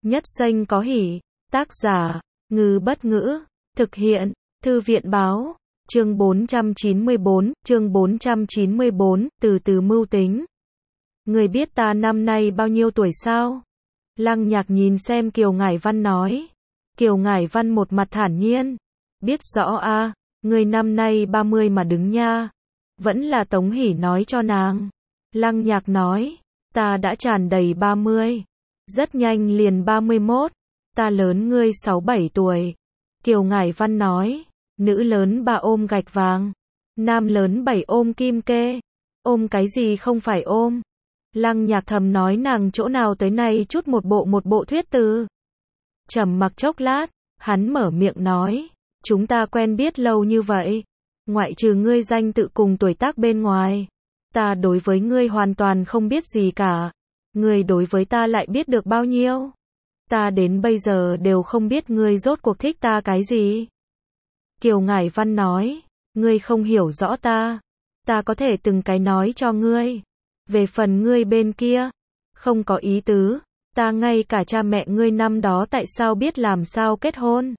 Nhất Xanh có hỉ. Tác giả, Ngư Bất Ngữ. Thực hiện, Thư viện Báo. Chương 494, từ từ mưu tính. Người biết ta năm nay bao nhiêu tuổi sao? Lăng Nhạc nhìn xem Kiều Ngải Văn nói. Kiều Ngải Văn một mặt thản nhiên. Biết rõ a, người năm nay 30 mà đứng nha. Vẫn là Tống Hỷ nói cho nàng. Lăng Nhạc nói, ta đã tràn đầy 30. Rất nhanh liền 31. Ta lớn ngươi 6-7 tuổi. Kiều Ngải Văn nói, nữ lớn 3 ôm gạch vàng, nam lớn 7 ôm kim kê. Ôm cái gì không phải ôm? Lăng Nhạc thầm nói nàng chỗ nào tới này chút một bộ thuyết từ. Trầm mặc chốc lát, hắn mở miệng nói, chúng ta quen biết lâu như vậy, ngoại trừ ngươi danh tự cùng tuổi tác bên ngoài, ta đối với ngươi hoàn toàn không biết gì cả. Ngươi đối với ta lại biết được bao nhiêu? Ta đến bây giờ đều không biết ngươi rốt cuộc thích ta cái gì. Kiều Ngải Văn nói, ngươi không hiểu rõ ta. Ta có thể từng cái nói cho ngươi. Về phần ngươi bên kia, không có ý tứ. Ta ngay cả cha mẹ ngươi năm đó tại sao biết làm sao kết hôn,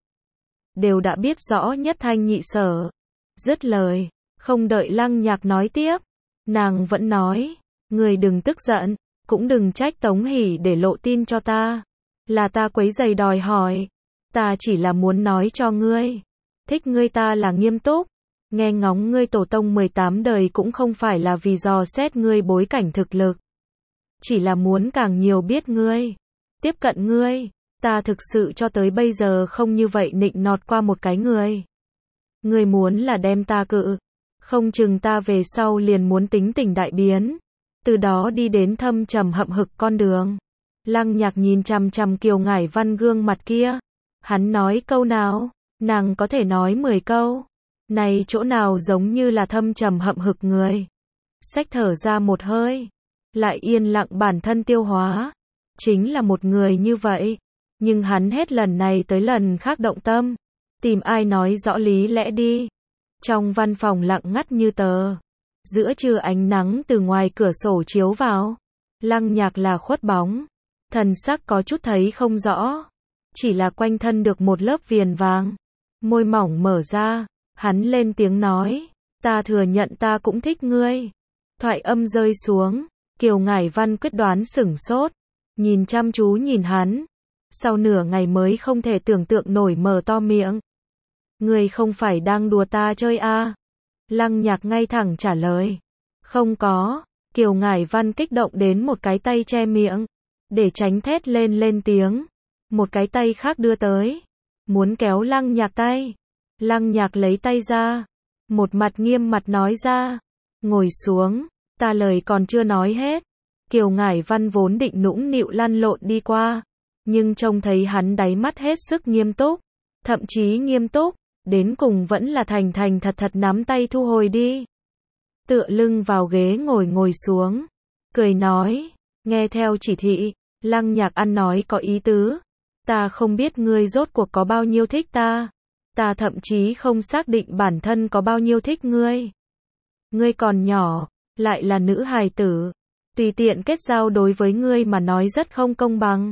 đều đã biết rõ nhất thanh nhị sở. Dứt lời, không đợi Lăng Nhạc nói tiếp, nàng vẫn nói, ngươi đừng tức giận, cũng đừng trách Tống Hỷ để lộ tin cho ta. Là ta quấy rầy đòi hỏi. Ta chỉ là muốn nói cho ngươi. Thích ngươi ta là nghiêm túc. Nghe ngóng ngươi tổ tông 18 đời cũng không phải là vì dò xét ngươi bối cảnh thực lực. Chỉ là muốn càng nhiều biết ngươi. Tiếp cận ngươi. Ta thực sự cho tới bây giờ không như vậy nịnh nọt qua một cái người. Ngươi muốn là đem ta cự. Không chừng ta về sau liền muốn tính tình đại biến. Từ đó đi đến thâm trầm hậm hực con đường. Lăng Nhạc nhìn chằm chằm Kiều Ngải Văn gương mặt kia. Hắn nói câu nào, nàng có thể nói 10 câu. Này chỗ nào giống như là thâm trầm hậm hực người. Xách thở ra một hơi, lại yên lặng bản thân tiêu hóa. Chính là một người như vậy. Nhưng hắn hết lần này tới lần khác động tâm. Tìm ai nói rõ lý lẽ đi. Trong văn phòng lặng ngắt như tờ. Giữa trưa ánh nắng từ ngoài cửa sổ chiếu vào. Lăng Nhạc là khuất bóng. Thần sắc có chút thấy không rõ. Chỉ là quanh thân được một lớp viền vàng. Môi mỏng mở ra. Hắn lên tiếng nói. Ta thừa nhận ta cũng thích ngươi. Thoại âm rơi xuống. Kiều Ngải Văn quyết đoán sửng sốt. Nhìn chăm chú nhìn hắn. Sau nửa ngày mới không thể tưởng tượng nổi mở to miệng. Ngươi không phải đang đùa ta chơi à? Lăng Nhạc ngay thẳng trả lời. Không có. Kiều Ngải Văn kích động đến một cái tay che miệng. Để tránh thét lên tiếng. Một cái tay khác đưa tới. Muốn kéo Lăng Nhạc tay. Lăng Nhạc lấy tay ra. Một mặt nghiêm mặt nói ra. Ngồi xuống. Ta lời còn chưa nói hết. Kiều Ngải Văn vốn định nũng nịu lăn lộn đi qua. Nhưng trông thấy hắn đáy mắt hết sức nghiêm túc. Thậm chí nghiêm túc. Đến cùng vẫn là thành thật nắm tay thu hồi đi. Tựa lưng vào ghế ngồi xuống. Cười nói. Nghe theo chỉ thị. Lăng Nhạc ăn nói có ý tứ. Ta không biết ngươi rốt cuộc có bao nhiêu thích ta. Ta thậm chí không xác định bản thân có bao nhiêu thích ngươi. Ngươi còn nhỏ, lại là nữ hài tử. Tùy tiện kết giao đối với ngươi mà nói rất không công bằng.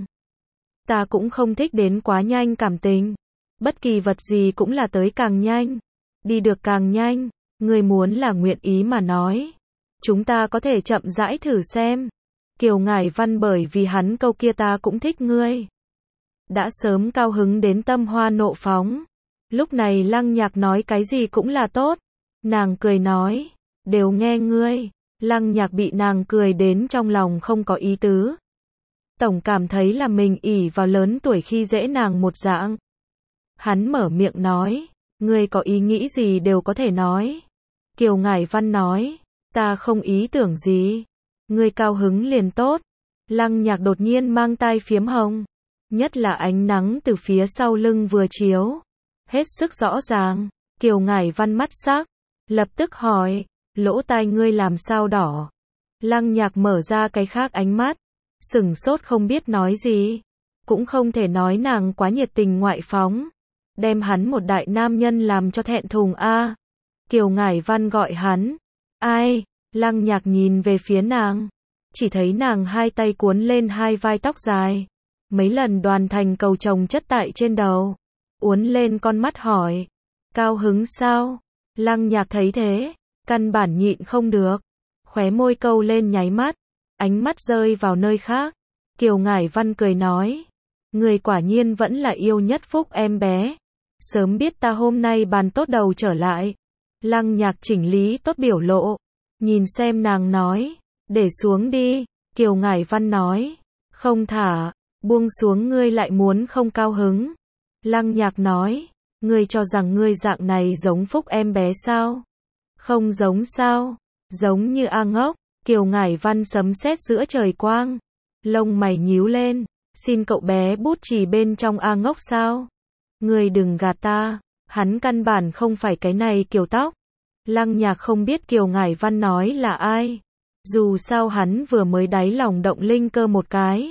Ta cũng không thích đến quá nhanh cảm tình. Bất kỳ vật gì cũng là tới càng nhanh. Đi được càng nhanh. Ngươi muốn là nguyện ý mà nói. Chúng ta có thể chậm rãi thử xem. Kiều Ngải Văn bởi vì hắn câu kia ta cũng thích ngươi. Đã sớm cao hứng đến tâm hoa nộ phóng. Lúc này Lăng Nhạc nói cái gì cũng là tốt. Nàng cười nói. Đều nghe ngươi. Lăng Nhạc bị nàng cười đến trong lòng không có ý tứ. Tổng cảm thấy là mình ỷ vào lớn tuổi khi dễ nàng một dạng. Hắn mở miệng nói. Ngươi có ý nghĩ gì đều có thể nói. Kiều Ngải Văn nói. Ta không ý tưởng gì. Ngươi cao hứng liền tốt. Lăng Nhạc đột nhiên mang tai phiếm hồng. Nhất là ánh nắng từ phía sau lưng vừa chiếu. Hết sức rõ ràng. Kiều Ngải Văn mắt sắc. Lập tức hỏi. Lỗ tai ngươi làm sao đỏ? Lăng Nhạc mở ra cái khác ánh mắt. Sửng sốt không biết nói gì. Cũng không thể nói nàng quá nhiệt tình ngoại phóng. Đem hắn một đại nam nhân làm cho thẹn thùng a. Kiều Ngải Văn gọi hắn. Ai? Lăng Nhạc nhìn về phía nàng. Chỉ thấy nàng hai tay cuốn lên hai vai tóc dài. Mấy lần Đoàn Thành cầu chồng chất tại trên đầu. Uốn lên con mắt hỏi. Cao hứng sao? Lăng Nhạc thấy thế, căn bản nhịn không được. Khóe môi câu lên nháy mắt. Ánh mắt rơi vào nơi khác. Kiều Ngải Văn cười nói. Người quả nhiên vẫn là yêu nhất Phúc em bé. Sớm biết ta hôm nay bàn tốt đầu trở lại. Lăng Nhạc chỉnh lý tốt biểu lộ. Nhìn xem nàng nói. Để xuống đi. Kiều Ngải Văn nói. Không thả. Buông xuống ngươi lại muốn không cao hứng. Lăng Nhạc nói. Ngươi cho rằng ngươi dạng này giống Phúc em bé sao? Không giống sao? Giống như A ngốc. Kiều Ngải Văn sấm sét giữa trời quang. Lông mày nhíu lên. Xin cậu bé bút chì bên trong A ngốc sao? Ngươi đừng gạt ta. Hắn căn bản không phải cái này kiểu tóc. Lăng Nhạc không biết Kiều Ngải Văn nói là ai. Dù sao hắn vừa mới đáy lòng động linh cơ một cái.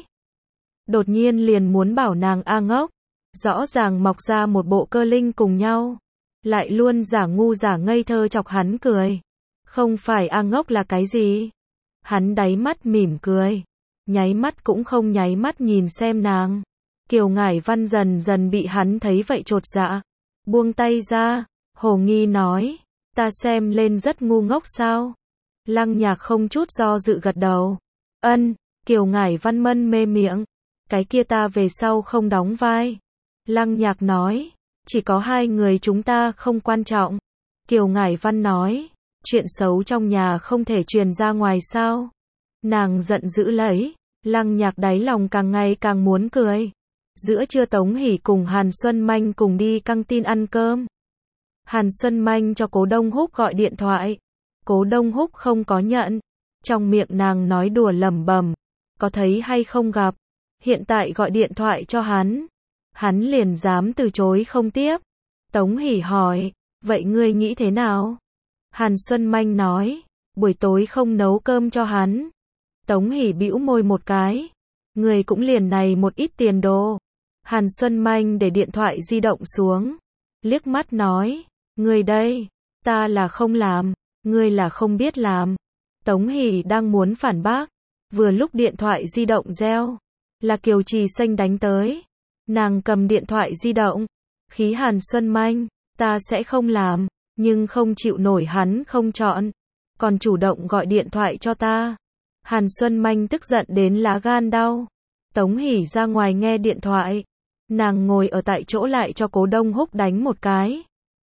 Đột nhiên liền muốn bảo nàng A ngốc. Rõ ràng mọc ra một bộ cơ linh cùng nhau. Lại luôn giả ngu giả ngây thơ chọc hắn cười. Không phải A ngốc là cái gì? Hắn đáy mắt mỉm cười. Nháy mắt cũng không nháy mắt nhìn xem nàng. Kiều Ngải Văn dần dần bị hắn thấy vậy chột dạ. Buông tay ra. Hồ nghi nói. Ta xem lên rất ngu ngốc sao? Lăng Nhạc không chút do dự gật đầu. Ân. Kiều Ngải Văn mân mê miệng. Cái kia ta về sau không đóng vai. Lăng Nhạc nói. Chỉ có hai người chúng ta không quan trọng. Kiều Ngải Văn nói. Chuyện xấu trong nhà không thể truyền ra ngoài sao? Nàng giận dữ lấy. Lăng Nhạc đáy lòng càng ngày càng muốn cười. Giữa trưa Tống Hỷ cùng Hàn Xuân Manh cùng đi căng tin ăn cơm. Hàn Xuân Manh cho Cố Đông Húc gọi điện thoại. Cố Đông Húc không có nhận. Trong miệng nàng nói đùa lẩm bẩm. Có thấy hay không gặp. Hiện tại gọi điện thoại cho hắn. Hắn liền dám từ chối không tiếp. Tống Hỷ hỏi. Vậy ngươi nghĩ thế nào? Hàn Xuân Manh nói. Buổi tối không nấu cơm cho hắn. Tống Hỷ bĩu môi một cái. Người cũng liền này một ít tiền đồ. Hàn Xuân Manh để điện thoại di động xuống. Liếc mắt nói. Người đây. Ta là không làm. Ngươi là không biết làm. Tống Hỷ đang muốn phản bác. Vừa lúc điện thoại di động reo. Là Kiều Trì Xanh đánh tới. Nàng cầm điện thoại di động. Khí Hàn Xuân Manh. Ta sẽ không làm. Nhưng không chịu nổi hắn không chọn. Còn chủ động gọi điện thoại cho ta. Hàn Xuân Manh tức giận đến lá gan đau. Tống Hỷ ra ngoài nghe điện thoại. Nàng ngồi ở tại chỗ lại cho Cố Đông Húc đánh một cái.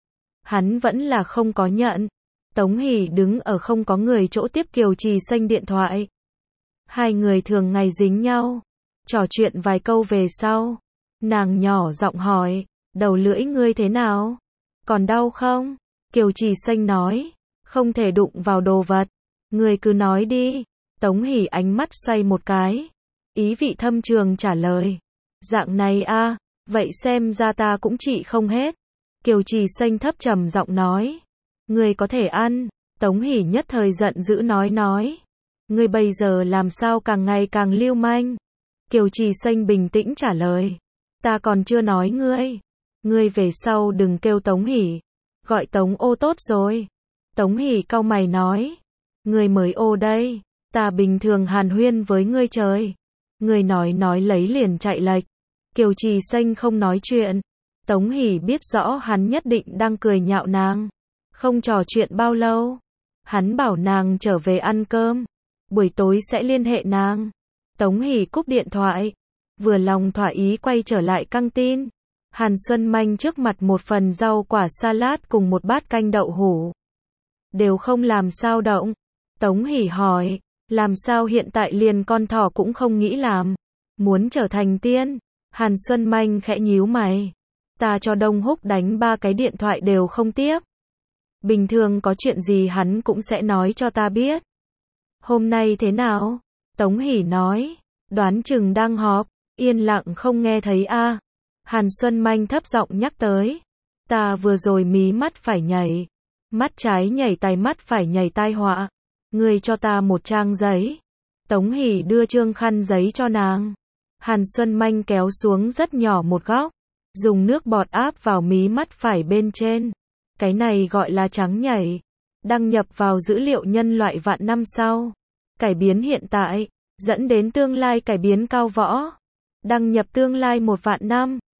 Hắn vẫn là không có nhận. Tống Hỷ đứng ở không có người chỗ tiếp Kiều Trì Xanh điện thoại. Hai người thường ngày dính nhau. Trò chuyện vài câu về sau. Nàng nhỏ giọng hỏi. Đầu lưỡi ngươi thế nào? Còn đau không? Kiều Trì Xanh nói. Không thể đụng vào đồ vật. Ngươi cứ nói đi. Tống Hỷ ánh mắt xoay một cái. Ý vị thâm trường trả lời. Dạng này a, vậy xem ra ta cũng trị không hết. Kiều Trì Xanh thấp trầm giọng nói. Ngươi có thể ăn. Tống Hỷ nhất thời giận dữ nói. Ngươi bây giờ làm sao càng ngày càng lưu manh. Kiều Trì Xanh bình tĩnh trả lời. Ta còn chưa nói ngươi. Ngươi về sau đừng kêu Tống Hỷ. Gọi Tống ô tốt rồi. Tống Hỷ cau mày nói. Ngươi mới ô đây. Ta bình thường hàn huyên với ngươi trời. Ngươi nói lấy liền chạy lệch. Kiều Trì Xanh không nói chuyện. Tống Hỷ biết rõ hắn nhất định đang cười nhạo nàng. Không trò chuyện bao lâu. Hắn bảo nàng trở về ăn cơm. Buổi tối sẽ liên hệ nàng. Tống Hỷ cúp điện thoại. Vừa lòng thỏa ý quay trở lại căng tin. Hàn Xuân Manh trước mặt một phần rau quả salad cùng một bát canh đậu hũ. Đều không làm sao động. Tống Hỷ hỏi. Làm sao hiện tại liền con thỏ cũng không nghĩ làm. Muốn trở thành tiên. Hàn Xuân Manh khẽ nhíu mày. Ta cho Đông Húc đánh 3 cái điện thoại đều không tiếp. Bình thường có chuyện gì hắn cũng sẽ nói cho ta biết. Hôm nay thế nào? Tống Hỷ nói. Đoán chừng đang họp. Yên lặng không nghe thấy a. Hàn Xuân Manh thấp giọng nhắc tới. Ta vừa rồi mí mắt phải nhảy. Mắt trái nhảy tai mắt phải nhảy tai họa. Ngươi cho ta một trang giấy. Tống Hỷ đưa trương khăn giấy cho nàng. Hàn Xuân Manh kéo xuống rất nhỏ một góc. Dùng nước bọt áp vào mí mắt phải bên trên. Cái này gọi là trắng nhảy. Đăng nhập vào dữ liệu nhân loại vạn năm sau. Cải biến hiện tại. Dẫn đến tương lai cải biến cao võ. Đăng nhập tương lai 1 vạn năm.